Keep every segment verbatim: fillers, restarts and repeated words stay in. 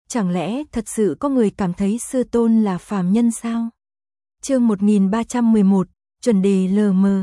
chẳng lẽ thật sự có người cảm thấy sư tôn là phàm nhân sao? Chương một nghìn ba trăm mười một, chuẩn đề lờ mờ.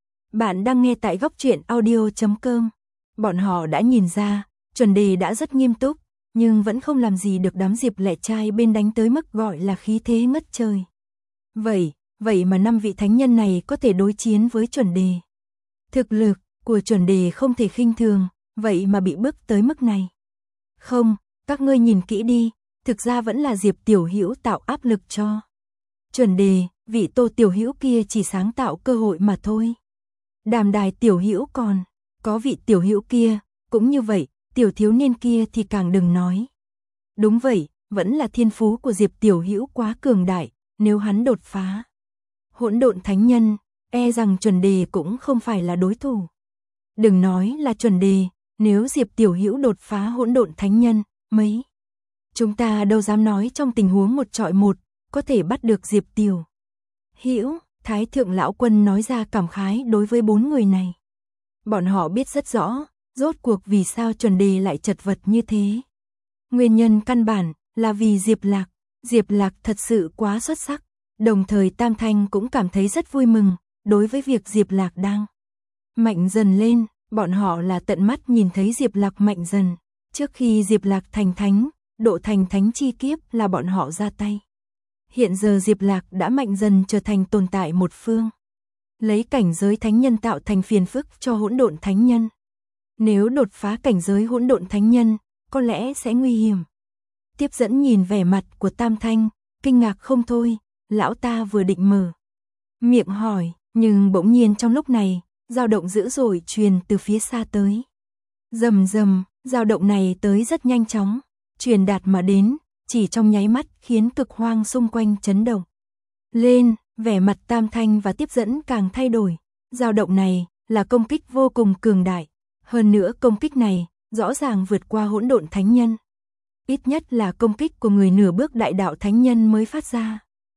Bạn đang nghe tại góc truyện audio chấm com. Bọn họ đã nhìn ra, chuẩn đề đã rất nghiêm túc, nhưng vẫn không làm gì được đám Diệp Lệ trai bên đánh tới mức gọi là khí thế ngất trời. Vậy, vậy mà năm vị thánh nhân này có thể đối chiến với chuẩn đề. Thực lực của chuẩn đề không thể khinh thường, vậy mà bị bức tới mức này. Không, các ngươi nhìn kỹ đi, thực ra vẫn là Diệp Tiểu Hữu tạo áp lực cho chuẩn đề, vị Tô Tiểu Hữu kia chỉ sáng tạo cơ hội mà thôi. Đàm Đài Tiểu Hữu còn, có vị Tiểu Hữu kia, cũng như vậy, tiểu thiếu niên kia thì càng đừng nói. Đúng vậy, vẫn là thiên phú của Diệp Tiểu Hữu quá cường đại, nếu hắn đột phá hỗn độn thánh nhân, e rằng chuẩn đề cũng không phải là đối thủ. Đừng nói là chuẩn đề, nếu Diệp Tiểu Hữu đột phá hỗn độn thánh nhân, mấy chúng ta đâu dám nói trong tình huống một trọi một, có thể bắt được Diệp Tiểu Hữu. Thái thượng lão quân nói ra cảm khái đối với bốn người này. Bọn họ biết rất rõ, rốt cuộc vì sao chuẩn đề lại chật vật như thế. Nguyên nhân căn bản là vì Diệp Lạc, Diệp Lạc thật sự quá xuất sắc. Đồng thời Tam Thanh cũng cảm thấy rất vui mừng, đối với việc Diệp Lạc đang mạnh dần lên, bọn họ là tận mắt nhìn thấy Diệp Lạc mạnh dần. Trước khi Diệp Lạc thành thánh, độ thành thánh chi kiếp là bọn họ ra tay. Hiện giờ Diệp Lạc đã mạnh dần trở thành tồn tại một phương. Lấy cảnh giới thánh nhân tạo thành phiền phức cho hỗn độn thánh nhân. Nếu đột phá cảnh giới hỗn độn thánh nhân, có lẽ sẽ nguy hiểm. Tiếp dẫn nhìn vẻ mặt của Tam Thanh, kinh ngạc không thôi, lão ta vừa định mở miệng hỏi, nhưng bỗng nhiên trong lúc này, dao động dữ dội truyền từ phía xa tới. Rầm rầm, dao động này tới rất nhanh chóng, truyền đạt mà đến, chỉ trong nháy mắt khiến cực hoang xung quanh chấn động lên, vẻ mặt Tam Thanh và tiếp dẫn càng thay đổi. Dao động này là công kích vô cùng cường đại, hơn nữa công kích này rõ ràng vượt qua hỗn độn thánh nhân. Ít nhất là công kích của người nửa bước đại đạo thánh nhân mới phát ra.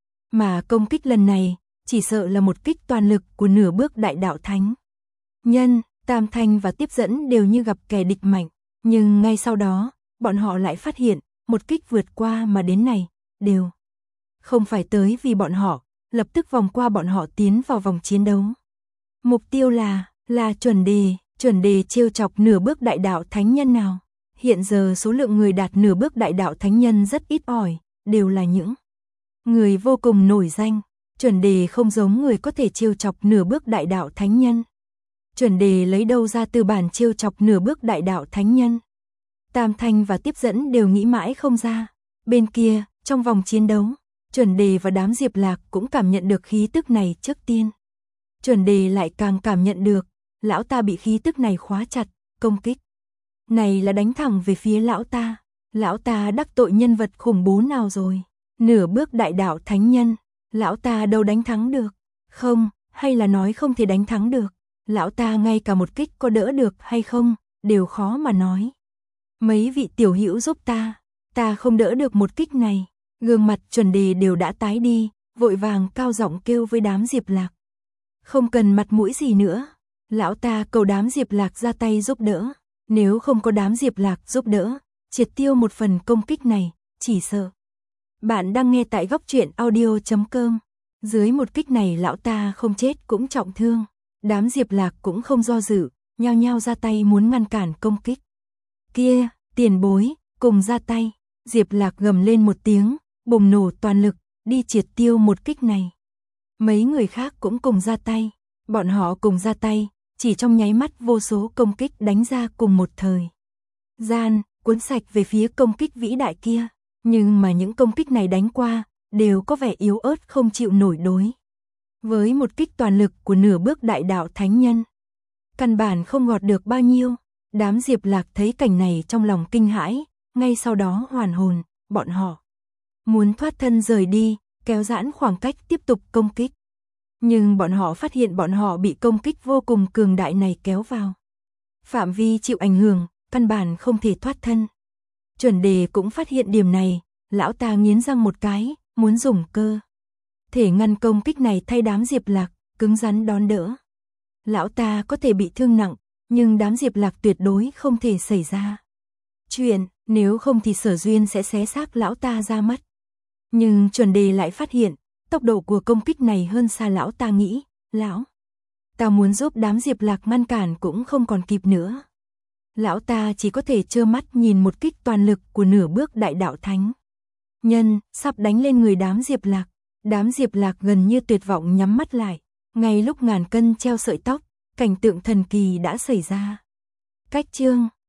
Mà công kích lần này, chỉ sợ là một kích toàn lực của nửa bước đại đạo thánh nhân. Tam Thanh và tiếp dẫn đều như gặp kẻ địch mạnh, nhưng ngay sau đó, bọn họ lại phát hiện, một kích vượt qua mà đến này, đều không phải tới vì bọn họ, lập tức vòng qua bọn họ tiến vào vòng chiến đấu. Mục tiêu là, là chuẩn đề, chuẩn đề trêu chọc nửa bước đại đạo thánh nhân nào. Hiện giờ số lượng người đạt nửa bước đại đạo thánh nhân rất ít ỏi, đều là những người vô cùng nổi danh. Chuẩn đề không giống người có thể trêu chọc nửa bước đại đạo thánh nhân. Chuẩn đề lấy đâu ra tư bản trêu chọc nửa bước đại đạo thánh nhân? Tam Thanh và tiếp dẫn đều nghĩ mãi không ra. Bên kia, trong vòng chiến đấu, chuẩn đề và đám Diệp Lạc cũng cảm nhận được khí tức này trước tiên. Chuẩn đề lại càng cảm nhận được, lão ta bị khí tức này khóa chặt, công kích này là đánh thẳng về phía lão ta. Lão ta đắc tội nhân vật khủng bố nào rồi? Nửa bước đại đạo thánh nhân, lão ta đâu đánh thắng được? Không, hay là nói không thể đánh thắng được? Lão ta ngay cả một kích có đỡ được hay không, đều khó mà nói. Mấy vị tiểu hữu giúp ta, ta không đỡ được một kích này. Gương mặt chuẩn đề đều đã tái đi, vội vàng cao giọng kêu với đám Diệp Lạc. Không cần mặt mũi gì nữa, lão ta cầu đám Diệp Lạc ra tay giúp đỡ. Nếu không có đám Diệp Lạc giúp đỡ, triệt tiêu một phần công kích này, chỉ sợ. Bạn đang nghe tại góc truyện audio chấm com. Dưới một kích này lão ta không chết cũng trọng thương. Đám Diệp Lạc cũng không do dự, nhao nhao ra tay muốn ngăn cản công kích. Kia, tiền bối, cùng ra tay. Diệp Lạc gầm lên một tiếng, bùng nổ toàn lực, đi triệt tiêu một kích này. Mấy người khác cũng cùng ra tay. Bọn họ cùng ra tay, chỉ trong nháy mắt vô số công kích đánh ra cùng một thời gian, cuốn sạch về phía công kích vĩ đại kia. Nhưng mà những công kích này đánh qua, đều có vẻ yếu ớt không chịu nổi đối với một kích toàn lực của nửa bước đại đạo thánh nhân. Căn bản không gọt được bao nhiêu. Đám Diệp Lạc thấy cảnh này trong lòng kinh hãi, ngay sau đó hoàn hồn, bọn họ muốn thoát thân rời đi, kéo giãn khoảng cách tiếp tục công kích. Nhưng bọn họ phát hiện bọn họ bị công kích vô cùng cường đại này kéo vào phạm vi chịu ảnh hưởng, căn bản không thể thoát thân. Chuẩn đề cũng phát hiện điểm này, lão ta nghiến răng một cái, muốn dùng cơ thể ngăn công kích này thay đám Diệp Lạc, cứng rắn đón đỡ. Lão ta có thể bị thương nặng, nhưng đám Diệp Lạc tuyệt đối không thể xảy ra chuyện. Nếu không thì Sở Duyên sẽ xé xác lão ta ra mất. Nhưng chuẩn đề lại phát hiện, tốc độ của công kích này hơn xa lão ta nghĩ, lão ta muốn giúp đám Diệp Lạc ngăn cản cũng không còn kịp nữa. Lão ta chỉ có thể trơ mắt nhìn một kích toàn lực của nửa bước đại đạo thánh nhân, sắp đánh lên người đám Diệp Lạc. Đám Diệp Lạc gần như tuyệt vọng nhắm mắt lại, ngay lúc ngàn cân treo sợi tóc, cảnh tượng thần kỳ đã xảy ra. Cách chương